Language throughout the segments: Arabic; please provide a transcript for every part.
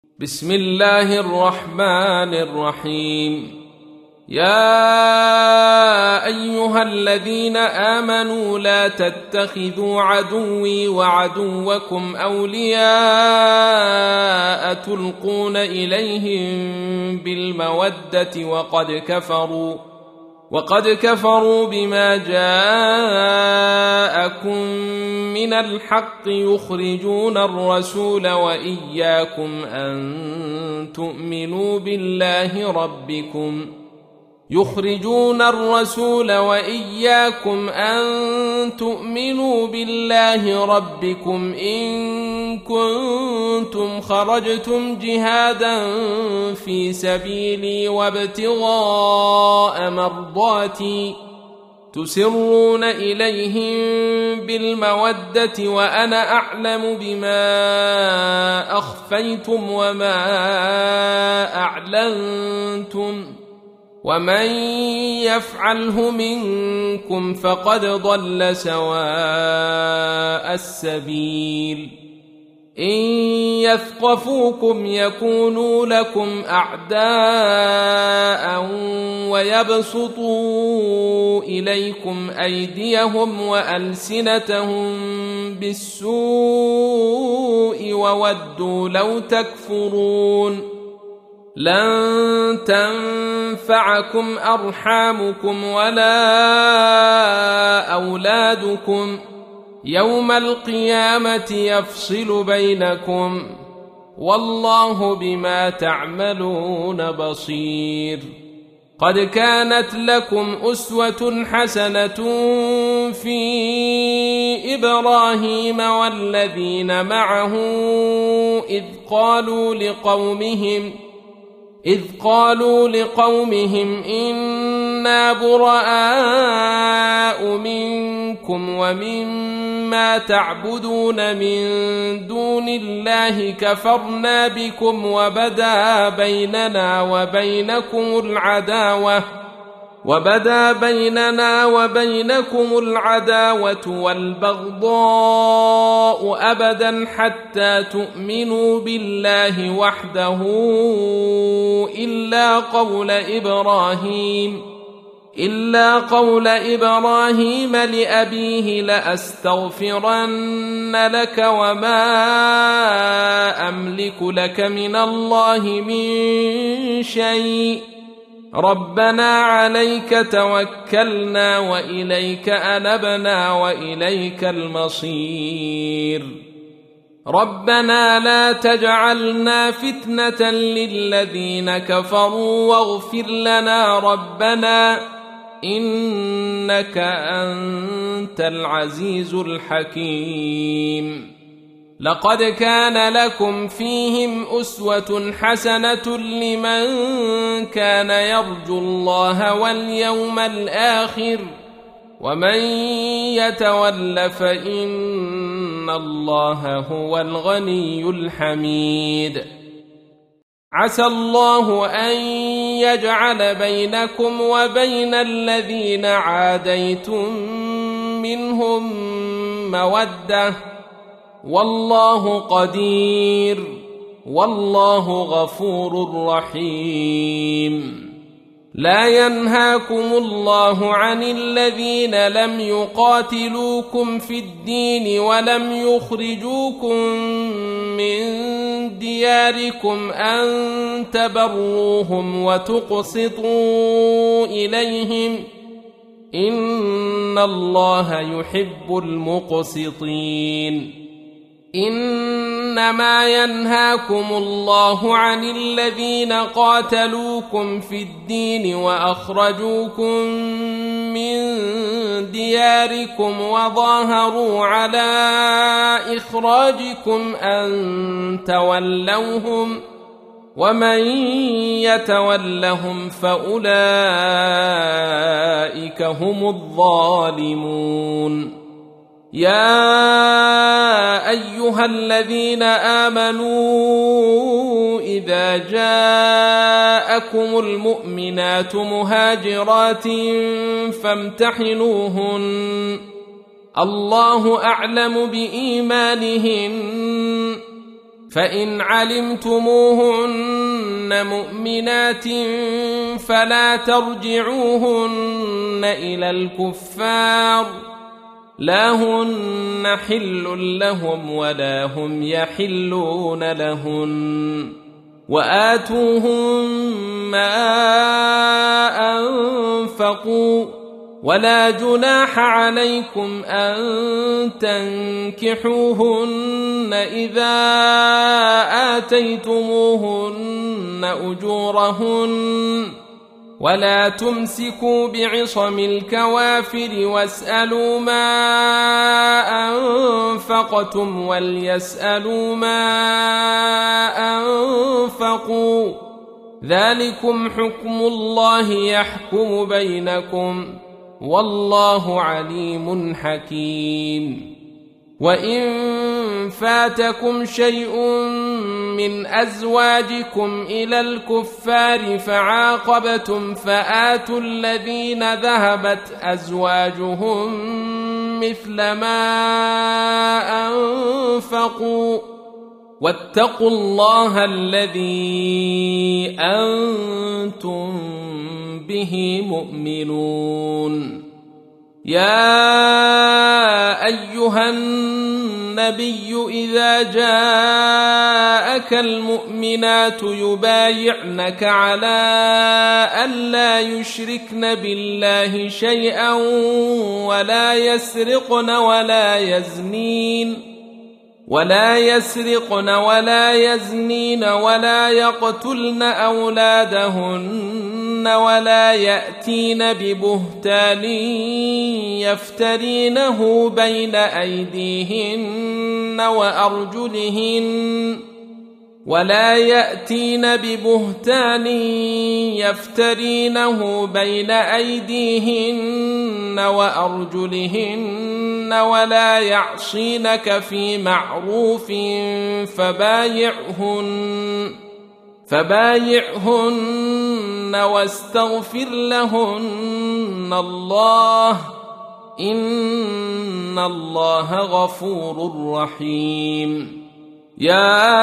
بسم الله الرحمن الرحيم. يا أيها الذين آمنوا لا تتخذوا عدوي وعدوكم أولياء تلقون إليهم بالمودة وقد كفروا بما جاءكم من الحق يخرجون الرسول وإياكم أن تؤمنوا بالله ربكم إن كنتم خرجتم جهادا في سبيلي وابتغاء مرضاتي تسرون إليهم بالمودة وأنا أعلم بما أخفيتم وما أعلنتم ومن يفعله منكم فقد ضل سواء السبيل. إن يثقفوكم يكونوا لكم أعداء ويبسطوا إليكم أيديهم وألسنتهم بالسوء وودوا لو تكفرون. لن تنفعكم أرحامكم ولا أولادكم يوم القيامة يفصل بينكم والله بما تعملون بصير. قد كانت لكم أسوة حسنة في إبراهيم والذين معه إذ قالوا لقومهم إنا براء منكم ومما تعبدون من دون الله كفرنا بكم وبدا بيننا وبينكم العداوة والبغضاء أبدا حتى تؤمنوا بالله وحده إلا قول إبراهيم لأبيه لأستغفرن لك وما أملك لك من الله من شيء ربنا عليك توكلنا وإليك أنبنا وإليك المصير. ربنا لا تجعلنا فتنة للذين كفروا واغفر لنا ربنا إنك أنت العزيز الحكيم. لقد كان لكم فيهم أسوة حسنة لمن كان يرجو الله واليوم الآخر ومن يتول فإن الله هو الغني الحميد. عسى الله أن يجعل بينكم وبين الذين عاديتم منهم مودة والله قدير والله غفور رحيم. لا ينهاكم الله عن الذين لم يقاتلوكم في الدين ولم يخرجوكم من دياركم أن تبروهم وتقسطوا إليهم إن الله يحب المقسطين. إنما ينهاكم الله عن الذين قاتلوكم في الدين وأخرجوكم من دياركم وظاهروا على إخراجكم أن تولوهم ومن يتولهم فأولئك هم الظالمون. يا أيها الذين آمنوا إذا جاءكم المؤمنات مهاجرات فامتحنوهن الله أعلم بإيمانهن فإن علمتموهن مؤمنات فلا ترجعوهن إلى الكفار لا هن حل لهم ولا هم يحلون لهن وآتوهم ما أنفقوا ولا جناح عليكم أن تنكحوهن إذا آتيتموهن أجورهن ولا تمسكوا بعصم الكوافر واسألوا ما أنفقتم وليسألوا ما أنفقوا ذلكم حكم الله يحكم بينكم والله عليم حكيم وإن فاتكم شيء من أزواجكم إلى الكفار فعاقبتم فآتوا الذين ذهبت أزواجهم مثل ما أنفقوا واتقوا الله الذي أنتم به مؤمنون يا أيها النبي إذا جاءك المؤمنات يبايعنك على ألا يشركن بالله شيئا ولا يسرقن ولا يزنين ولا يقتلن أولادهن ولا يأتين ببهتان يفترينه بين أيديهن وأرجلهن ولا يعصينك في معروف فبايعهن واستغفر لهن الله إن الله غفور رحيم يا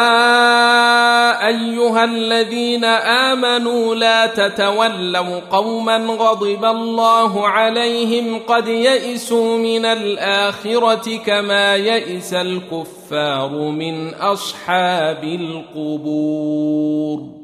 أيها الذين آمنوا لا تتولوا قوما غضب الله عليهم قد يئسوا من الآخرة كما يئس الكفار من أصحاب القبور.